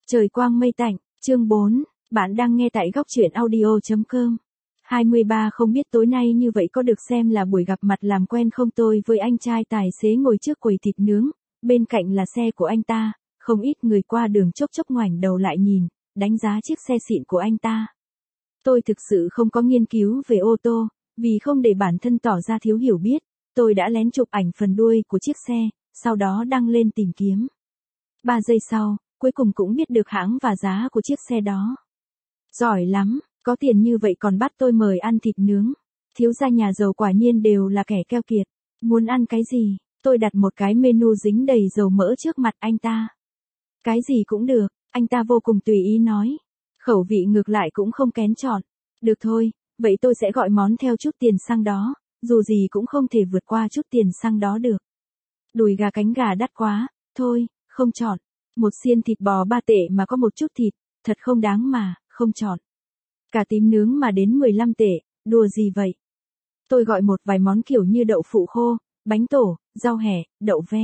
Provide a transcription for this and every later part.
Trời quang mây tạnh, chương 4, bạn đang nghe tại góc truyện audio.com. 23 không biết tối nay như vậy có được xem là buổi gặp mặt làm quen không. Tôi với anh trai tài xế ngồi trước quầy thịt nướng, bên cạnh là xe của anh ta, không ít người qua đường chốc chốc ngoảnh đầu lại nhìn, đánh giá chiếc xe xịn của anh ta. Tôi thực sự không có nghiên cứu về ô tô, vì không để bản thân tỏ ra thiếu hiểu biết, tôi đã lén chụp ảnh phần đuôi của chiếc xe, sau đó đăng lên tìm kiếm. 3 giây sau, cuối cùng cũng biết được hãng và giá của chiếc xe đó. Giỏi lắm, có tiền như vậy còn bắt tôi mời ăn thịt nướng. Thiếu gia nhà giàu quả nhiên đều là kẻ keo kiệt. Muốn ăn cái gì? Tôi đặt một cái menu dính đầy dầu mỡ trước mặt anh ta. Cái gì cũng được, anh ta vô cùng tùy ý nói. Khẩu vị ngược lại cũng không kén chọn. Được thôi, vậy tôi sẽ gọi món theo chút tiền xăng đó, dù gì cũng không thể vượt qua chút tiền xăng đó được. Đùi gà cánh gà đắt quá, thôi, không chọn. Một xiên thịt bò 3 tệ mà có một chút thịt, thật không đáng mà, không chọn. Cả tím nướng mà đến 15 tệ, đùa gì vậy? Tôi gọi một vài món kiểu như đậu phụ khô, bánh tổ, rau hẹ, đậu ve.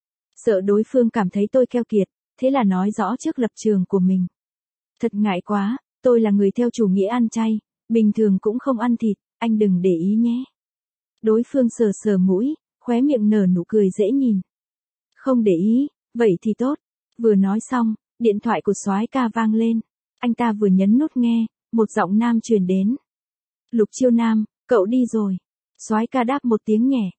Sợ đối phương cảm thấy tôi keo kiệt, thế là nói rõ trước lập trường của mình. Thật ngại quá, tôi là người theo chủ nghĩa ăn chay, bình thường cũng không ăn thịt, anh đừng để ý nhé. Đối phương sờ sờ mũi, khóe miệng nở nụ cười dễ nhìn. Không để ý, vậy thì tốt. Vừa nói xong, điện thoại của soái ca vang lên. Anh ta vừa nhấn nút nghe, một giọng nam truyền đến. Lục Chiêu Nam, cậu đi rồi. Soái ca đáp một tiếng nhẹ.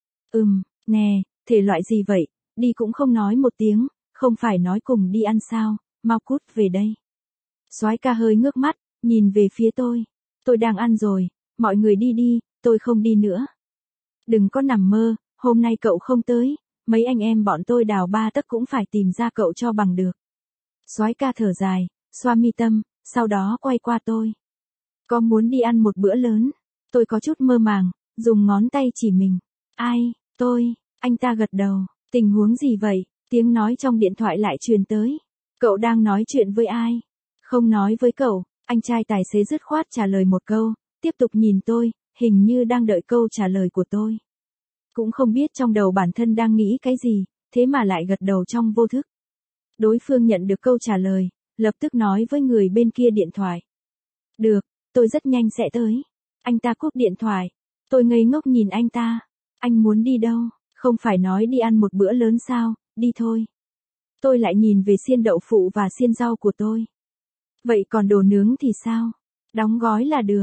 Nè, thể loại gì vậy, đi cũng không nói một tiếng, không phải nói cùng đi ăn sao, mau cút về đây. Soái ca hơi ngước mắt, nhìn về phía tôi. Tôi đang ăn rồi, mọi người đi đi, tôi không đi nữa. Đừng có nằm mơ, hôm nay cậu không tới, mấy anh em bọn tôi đào 3 tấc cũng phải tìm ra cậu cho bằng được. Soái ca thở dài, xoa mi tâm, sau đó quay qua tôi. Có muốn đi ăn một bữa lớn? Tôi có chút mơ màng, dùng ngón tay chỉ mình. Ai, tôi, anh ta gật đầu. Tình huống gì vậy? Tiếng nói trong điện thoại lại truyền tới. Cậu đang nói chuyện với ai? Không nói với cậu, anh trai tài xế dứt khoát trả lời một câu, tiếp tục nhìn tôi, hình như đang đợi câu trả lời của tôi. Cũng không biết trong đầu bản thân đang nghĩ cái gì, thế mà lại gật đầu trong vô thức. Đối phương nhận được câu trả lời, lập tức nói với người bên kia điện thoại. Được, tôi rất nhanh sẽ tới. Anh ta cúp điện thoại. Tôi ngây ngốc nhìn anh ta. Anh muốn đi đâu? Không phải nói đi ăn một bữa lớn sao, đi thôi. Tôi lại nhìn về xiên đậu phụ và xiên rau của tôi. Vậy còn đồ nướng thì sao? Đóng gói là được.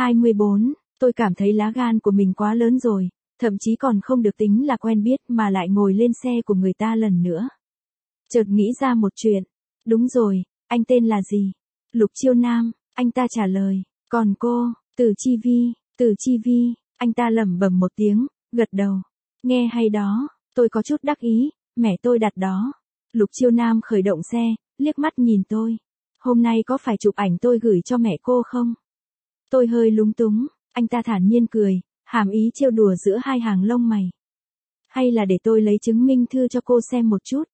24, tôi cảm thấy lá gan của mình quá lớn rồi. Thậm chí còn không được tính là quen biết mà lại ngồi lên xe của người ta lần nữa. Chợt nghĩ ra một chuyện. Đúng rồi, anh tên là gì? Lục Chiêu Nam, anh ta trả lời. Còn cô, Từ Chi Vi, anh ta lẩm bẩm một tiếng, gật đầu. Nghe hay đó, tôi có chút đắc ý, mẹ tôi đặt đó. Lục Chiêu Nam khởi động xe, liếc mắt nhìn tôi. Hôm nay có phải chụp ảnh tôi gửi cho mẹ cô không? Tôi hơi lúng túng, anh ta thản nhiên cười. Hàm ý trêu đùa giữa hai hàng lông mày. Hay là để tôi lấy chứng minh thư cho cô xem một chút.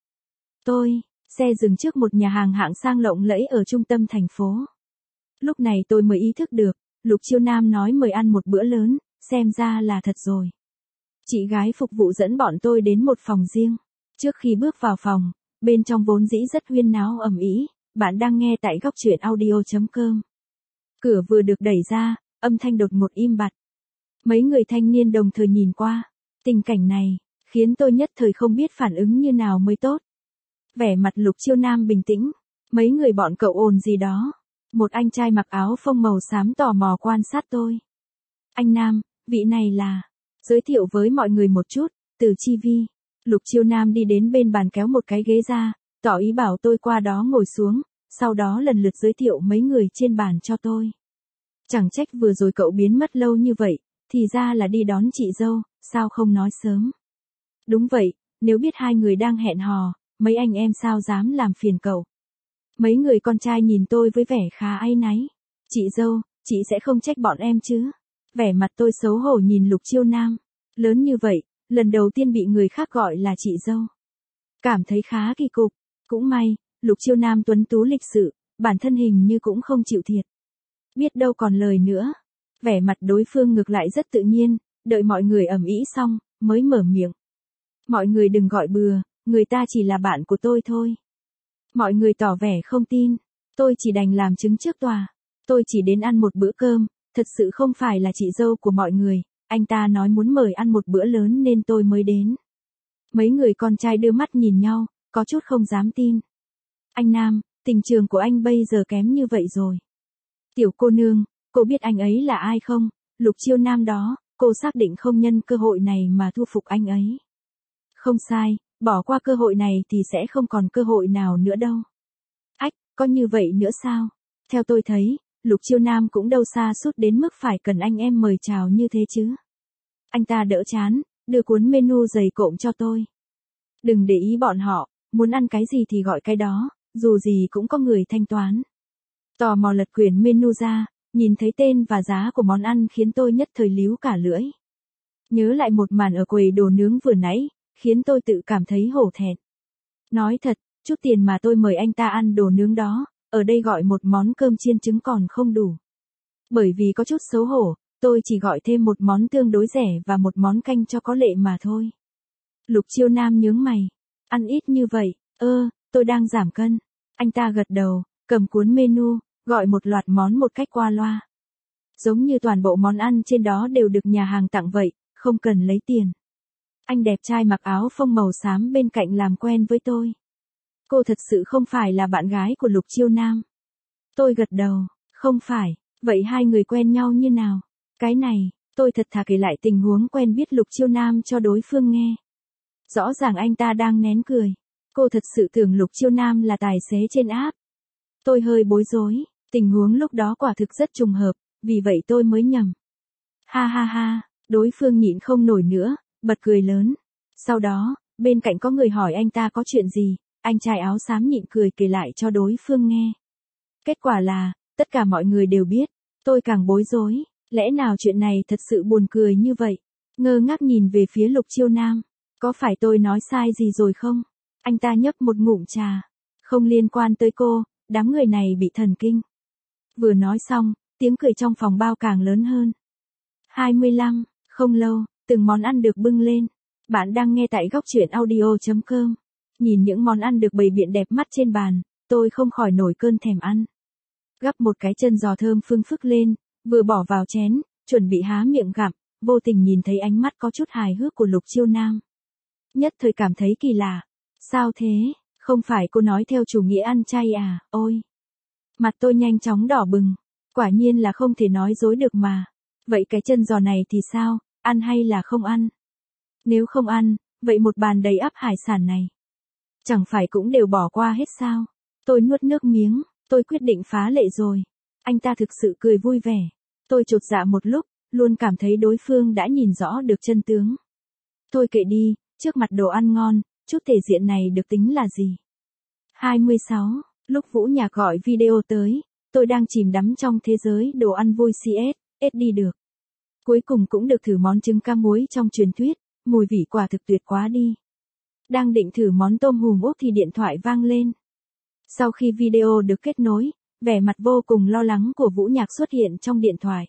Xe dừng trước một nhà hàng hạng sang lộng lẫy ở trung tâm thành phố. Lúc này tôi mới ý thức được, Lục Chiêu Nam nói mời ăn một bữa lớn, xem ra là thật rồi. Chị gái phục vụ dẫn bọn tôi đến một phòng riêng. Trước khi bước vào phòng, bên trong vốn dĩ rất huyên náo ầm ĩ, bạn đang nghe tại góc truyện audio.com. Cửa vừa được đẩy ra, âm thanh đột ngột im bặt. Mấy người thanh niên đồng thời nhìn qua. Tình cảnh này, khiến tôi nhất thời không biết phản ứng như nào mới tốt. Vẻ mặt Lục Chiêu Nam bình tĩnh. Mấy người bọn cậu ồn gì đó. Một anh trai mặc áo phông màu xám tò mò quan sát tôi. Anh Nam, vị này là... Giới thiệu với mọi người một chút, Từ Chi Vi. Lục Chiêu Nam đi đến bên bàn kéo một cái ghế ra, tỏ ý bảo tôi qua đó ngồi xuống, sau đó lần lượt giới thiệu mấy người trên bàn cho tôi. Chẳng trách vừa rồi cậu biến mất lâu như vậy. Thì ra là đi đón chị dâu, sao không nói sớm? Đúng vậy, nếu biết hai người đang hẹn hò, mấy anh em sao dám làm phiền cậu? Mấy người con trai nhìn tôi với vẻ khá áy náy. Chị dâu, chị sẽ không trách bọn em chứ? Vẻ mặt tôi xấu hổ nhìn Lục Chiêu Nam. Lớn như vậy, lần đầu tiên bị người khác gọi là chị dâu. Cảm thấy khá kỳ cục. Cũng may, Lục Chiêu Nam tuấn tú lịch sự, bản thân hình như cũng không chịu thiệt. Biết đâu còn lời nữa. Vẻ mặt đối phương ngược lại rất tự nhiên, đợi mọi người ầm ĩ xong, mới mở miệng. Mọi người đừng gọi bừa, người ta chỉ là bạn của tôi thôi. Mọi người tỏ vẻ không tin. Tôi chỉ đành làm chứng trước tòa. Tôi chỉ đến ăn một bữa cơm, thật sự không phải là chị dâu của mọi người. Anh ta nói muốn mời ăn một bữa lớn nên tôi mới đến. Mấy người con trai đưa mắt nhìn nhau, có chút không dám tin. Anh Nam, tình trường của anh bây giờ kém như vậy rồi. Tiểu cô nương, cô biết anh ấy là ai không? Lục Chiêu Nam đó, cô xác định không nhân cơ hội này mà thu phục anh ấy. Không sai, bỏ qua cơ hội này thì sẽ không còn cơ hội nào nữa đâu. Ách, có như vậy nữa sao? Theo tôi thấy, Lục Chiêu Nam cũng đâu xa suốt đến mức phải cần anh em mời chào như thế chứ. Anh ta đỡ chán, đưa cuốn menu dày cộm cho tôi. Đừng để ý bọn họ, muốn ăn cái gì thì gọi cái đó, dù gì cũng có người thanh toán. Tò mò lật quyển menu ra, nhìn thấy tên và giá của món ăn khiến tôi nhất thời líu cả lưỡi. Nhớ lại một màn ở quầy đồ nướng vừa nãy, khiến tôi tự cảm thấy hổ thẹn. Nói thật, chút tiền mà tôi mời anh ta ăn đồ nướng đó, ở đây gọi một món cơm chiên trứng còn không đủ. Bởi vì có chút xấu hổ, tôi chỉ gọi thêm một món tương đối rẻ và một món canh cho có lệ mà thôi. Lục Chiêu Nam nhướng mày. Ăn ít như vậy, tôi đang giảm cân. Anh ta gật đầu, cầm cuốn menu, gọi một loạt món một cách qua loa. Giống như toàn bộ món ăn trên đó đều được nhà hàng tặng vậy, không cần lấy tiền. Anh đẹp trai mặc áo phông màu xám bên cạnh làm quen với tôi. Cô thật sự không phải là bạn gái của Lục Chiêu Nam. Tôi gật đầu, không phải, vậy hai người quen nhau như nào? Cái này, tôi thật thà kể lại tình huống quen biết Lục Chiêu Nam cho đối phương nghe. Rõ ràng anh ta đang nén cười. Cô thật sự tưởng Lục Chiêu Nam là tài xế trên app. Tôi hơi bối rối, tình huống lúc đó quả thực rất trùng hợp, vì vậy tôi mới nhầm. Ha ha ha, đối phương nhịn không nổi nữa, bật cười lớn. Sau đó, bên cạnh có người hỏi anh ta có chuyện gì, anh trai áo xám nhịn cười kể lại cho đối phương nghe. Kết quả là, tất cả mọi người đều biết, tôi càng bối rối, lẽ nào chuyện này thật sự buồn cười như vậy? Ngơ ngác nhìn về phía Lục Chiêu Nam, có phải tôi nói sai gì rồi không? Anh ta nhấp một ngụm trà, không liên quan tới cô, đám người này bị thần kinh. Vừa nói xong, tiếng cười trong phòng bao càng lớn hơn. 25, không lâu, từng món ăn được bưng lên. Bạn đang nghe tại góc truyện audio.com. Nhìn những món ăn được bày biện đẹp mắt trên bàn, tôi không khỏi nổi cơn thèm ăn. Gắp một cái chân giò thơm phương phức lên, vừa bỏ vào chén, chuẩn bị há miệng gặm, vô tình nhìn thấy ánh mắt có chút hài hước của Lục Chiêu Nam. Nhất thời cảm thấy kỳ lạ. Sao thế, không phải cô nói theo chủ nghĩa ăn chay à, ôi. Mặt tôi nhanh chóng đỏ bừng, quả nhiên là không thể nói dối được mà. Vậy cái chân giò này thì sao, ăn hay là không ăn? Nếu không ăn, vậy một bàn đầy ắp hải sản này, chẳng phải cũng đều bỏ qua hết sao? Tôi nuốt nước miếng, tôi quyết định phá lệ rồi. Anh ta thực sự cười vui vẻ. Tôi chột dạ một lúc, luôn cảm thấy đối phương đã nhìn rõ được chân tướng. Thôi kệ đi, trước mặt đồ ăn ngon, chút thể diện này được tính là gì? 26. Lúc Vũ Nhạc gọi video tới, tôi đang chìm đắm trong thế giới đồ ăn vui CS, đi được. Cuối cùng cũng được thử món trứng cá muối trong truyền thuyết, mùi vị quả thực tuyệt quá đi. Đang định thử món tôm hùm úp thì điện thoại vang lên. Sau khi video được kết nối, vẻ mặt vô cùng lo lắng của Vũ Nhạc xuất hiện trong điện thoại.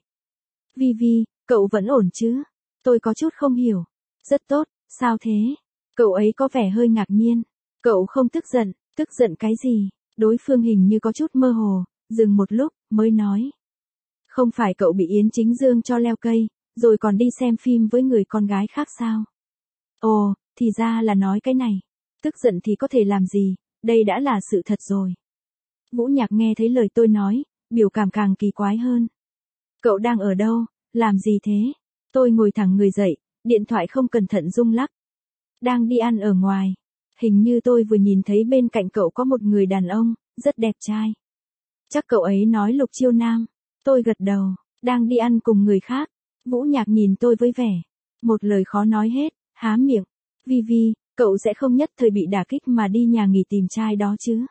Vi, cậu vẫn ổn chứ? Tôi có chút không hiểu. Rất tốt, sao thế? Cậu ấy có vẻ hơi ngạc nhiên. Cậu không tức giận cái gì? Đối phương hình như có chút mơ hồ, dừng một lúc, mới nói. Không phải cậu bị Yến Chính Dương cho leo cây, rồi còn đi xem phim với người con gái khác sao? Ồ, thì ra là nói cái này. Tức giận thì có thể làm gì, đây đã là sự thật rồi. Vũ Nhạc nghe thấy lời tôi nói, biểu cảm càng kỳ quái hơn. Cậu đang ở đâu, làm gì thế? Tôi ngồi thẳng người dậy, điện thoại không cẩn thận rung lắc. Đang đi ăn ở ngoài. Hình như tôi vừa nhìn thấy bên cạnh cậu có một người đàn ông, rất đẹp trai. Chắc cậu ấy nói Lục Chiêu Nam. Tôi gật đầu, đang đi ăn cùng người khác. Vũ Nhạc nhìn tôi với vẻ. Một lời khó nói hết, há miệng. Vi, cậu sẽ không nhất thời bị đả kích mà đi nhà nghỉ tìm trai đó chứ?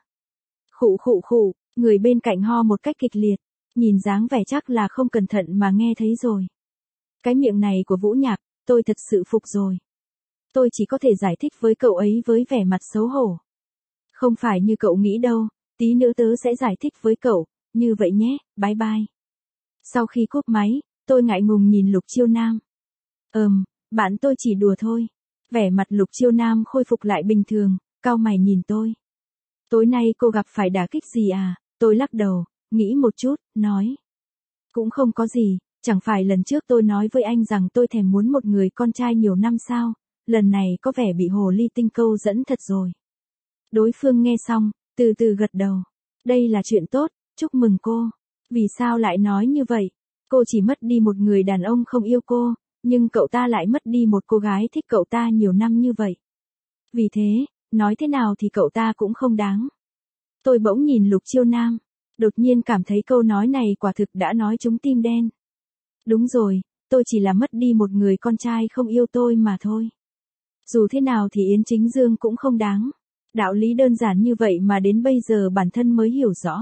Khụ, người bên cạnh ho một cách kịch liệt. Nhìn dáng vẻ chắc là không cẩn thận mà nghe thấy rồi. Cái miệng này của Vũ Nhạc, tôi thật sự phục rồi. Tôi chỉ có thể giải thích với cậu ấy với vẻ mặt xấu hổ. Không phải như cậu nghĩ đâu, tí nữa tớ sẽ giải thích với cậu, như vậy nhé, bye bye. Sau khi cúp máy, tôi ngại ngùng nhìn Lục Chiêu Nam. Bạn tôi chỉ đùa thôi. Vẻ mặt Lục Chiêu Nam khôi phục lại bình thường, cau mày nhìn tôi. Tối nay cô gặp phải đả kích gì à? Tôi lắc đầu, nghĩ một chút, nói. Cũng không có gì, chẳng phải lần trước tôi nói với anh rằng tôi thèm muốn một người con trai nhiều năm sao, lần này có vẻ bị hồ ly tinh câu dẫn thật rồi. Đối phương nghe xong, từ từ gật đầu. Đây là chuyện tốt, chúc mừng cô. Vì sao lại nói như vậy? Cô chỉ mất đi một người đàn ông không yêu cô, nhưng cậu ta lại mất đi một cô gái thích cậu ta nhiều năm như vậy. Vì thế, nói thế nào thì cậu ta cũng không đáng. Tôi bỗng nhìn Lục Chiêu Nam, đột nhiên cảm thấy câu nói này quả thực đã nói trúng tim đen. Đúng rồi, tôi chỉ là mất đi một người con trai không yêu tôi mà thôi. Dù thế nào thì Yến Chính Dương cũng không đáng. Đạo lý đơn giản như vậy mà đến bây giờ bản thân mới hiểu rõ.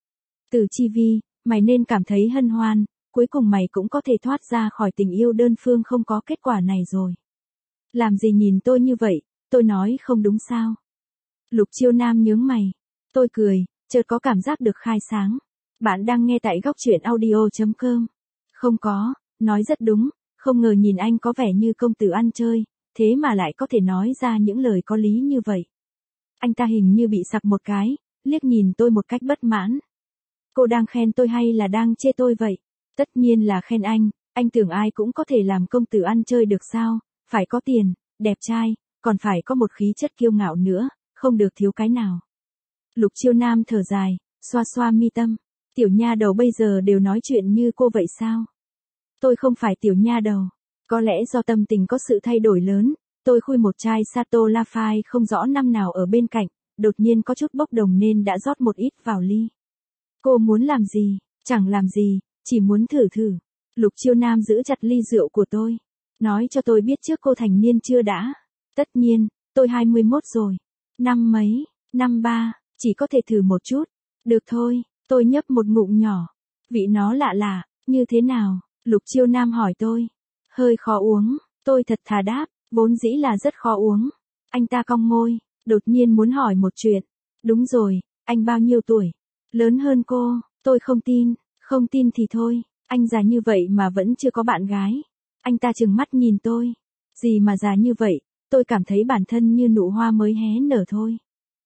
Từ Chi Vi, mày nên cảm thấy hân hoan, cuối cùng mày cũng có thể thoát ra khỏi tình yêu đơn phương không có kết quả này rồi. Làm gì nhìn tôi như vậy, tôi nói không đúng sao? Lục Chiêu Nam nhướng mày. Tôi cười, chợt có cảm giác được khai sáng. Bạn đang nghe tại góc truyện audio.com. Không có, nói rất đúng, không ngờ nhìn anh có vẻ như công tử ăn chơi, thế mà lại có thể nói ra những lời có lý như vậy. Anh ta hình như bị sặc một cái, liếc nhìn tôi một cách bất mãn. Cô đang khen tôi hay là đang chê tôi vậy? Tất nhiên là khen anh tưởng ai cũng có thể làm công tử ăn chơi được sao, phải có tiền, đẹp trai, còn phải có một khí chất kiêu ngạo nữa, không được thiếu cái nào. Lục Chiêu Nam thở dài, xoa xoa mi tâm. Tiểu nha đầu bây giờ đều nói chuyện như cô vậy sao? Tôi không phải tiểu nha đầu. Có lẽ do tâm tình có sự thay đổi lớn, tôi khui một chai Sato Lafai không rõ năm nào ở bên cạnh, đột nhiên có chút bốc đồng nên đã rót một ít vào ly. Cô muốn làm gì? Chẳng làm gì, chỉ muốn thử thử. Lục Chiêu Nam giữ chặt ly rượu của tôi. Nói cho tôi biết trước cô thành niên chưa đã? Tất nhiên, tôi 21 rồi. Năm mấy, năm 3, chỉ có thể thử một chút. Được thôi, tôi nhấp một ngụm nhỏ. Vị nó lạ lạ, như thế nào? Lục Chiêu Nam hỏi tôi. Hơi khó uống, tôi thật thà đáp, vốn dĩ là rất khó uống. Anh ta cong môi, đột nhiên muốn hỏi một chuyện. Đúng rồi, anh bao nhiêu tuổi? Lớn hơn cô, tôi không tin thì thôi, anh già như vậy mà vẫn chưa có bạn gái. Anh ta trừng mắt nhìn tôi. Gì mà già như vậy, tôi cảm thấy bản thân như nụ hoa mới hé nở thôi.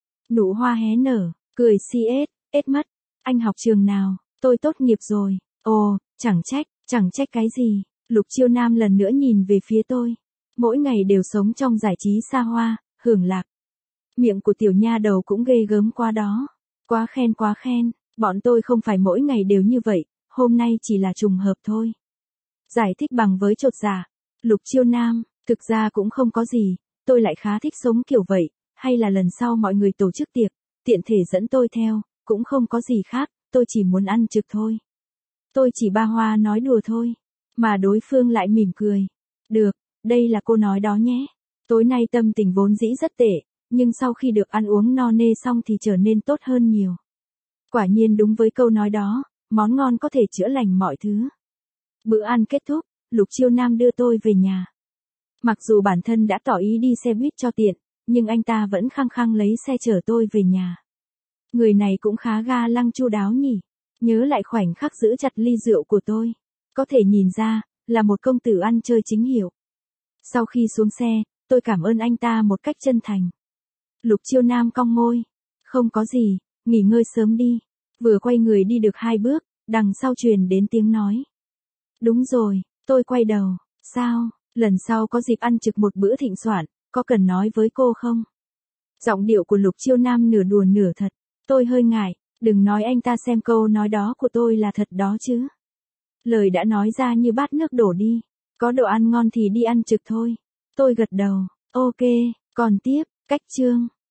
Nụ hoa hé nở, cười ếch mất. Anh học trường nào? Tôi tốt nghiệp rồi. Ồ, chẳng trách cái gì. Lục Chiêu Nam lần nữa nhìn về phía tôi. Mỗi ngày đều sống trong giải trí xa hoa, hưởng lạc. Miệng của tiểu nha đầu cũng ghê gớm quá đó. Quá khen, bọn tôi không phải mỗi ngày đều như vậy, hôm nay chỉ là trùng hợp thôi. Giải thích bằng với chột dạ. Lục Chiêu Nam, thực ra cũng không có gì, tôi lại khá thích sống kiểu vậy, hay là lần sau mọi người tổ chức tiệc, tiện thể dẫn tôi theo, cũng không có gì khác, tôi chỉ muốn ăn trực thôi. Tôi chỉ ba hoa nói đùa thôi, mà đối phương lại mỉm cười. Được, đây là cô nói đó nhé. Tối nay tâm tình vốn dĩ rất tệ, nhưng sau khi được ăn uống no nê xong thì trở nên tốt hơn nhiều. Quả nhiên đúng với câu nói đó, món ngon có thể chữa lành mọi thứ. Bữa ăn kết thúc, Lục Chiêu Nam đưa tôi về nhà. Mặc dù bản thân đã tỏ ý đi xe buýt cho tiện, nhưng anh ta vẫn khăng khăng lấy xe chở tôi về nhà. Người này cũng khá ga lăng chu đáo nhỉ. Nhớ lại khoảnh khắc giữ chặt ly rượu của tôi. Có thể nhìn ra, là một công tử ăn chơi chính hiệu. Sau khi xuống xe, tôi cảm ơn anh ta một cách chân thành. Lục Chiêu Nam cong môi. Không có gì, nghỉ ngơi sớm đi. Vừa quay người đi được 2 bước, đằng sau truyền đến tiếng nói. Đúng rồi, tôi quay đầu. Sao, lần sau có dịp ăn trực một bữa thịnh soạn, có cần nói với cô không? Giọng điệu của Lục Chiêu Nam nửa đùa nửa thật. Tôi hơi ngại, đừng nói anh ta xem câu nói đó của tôi là thật đó chứ. Lời đã nói ra như bát nước đổ đi. Có đồ ăn ngon thì đi ăn trực thôi. Tôi gật đầu. Ok, còn tiếp, cách chương.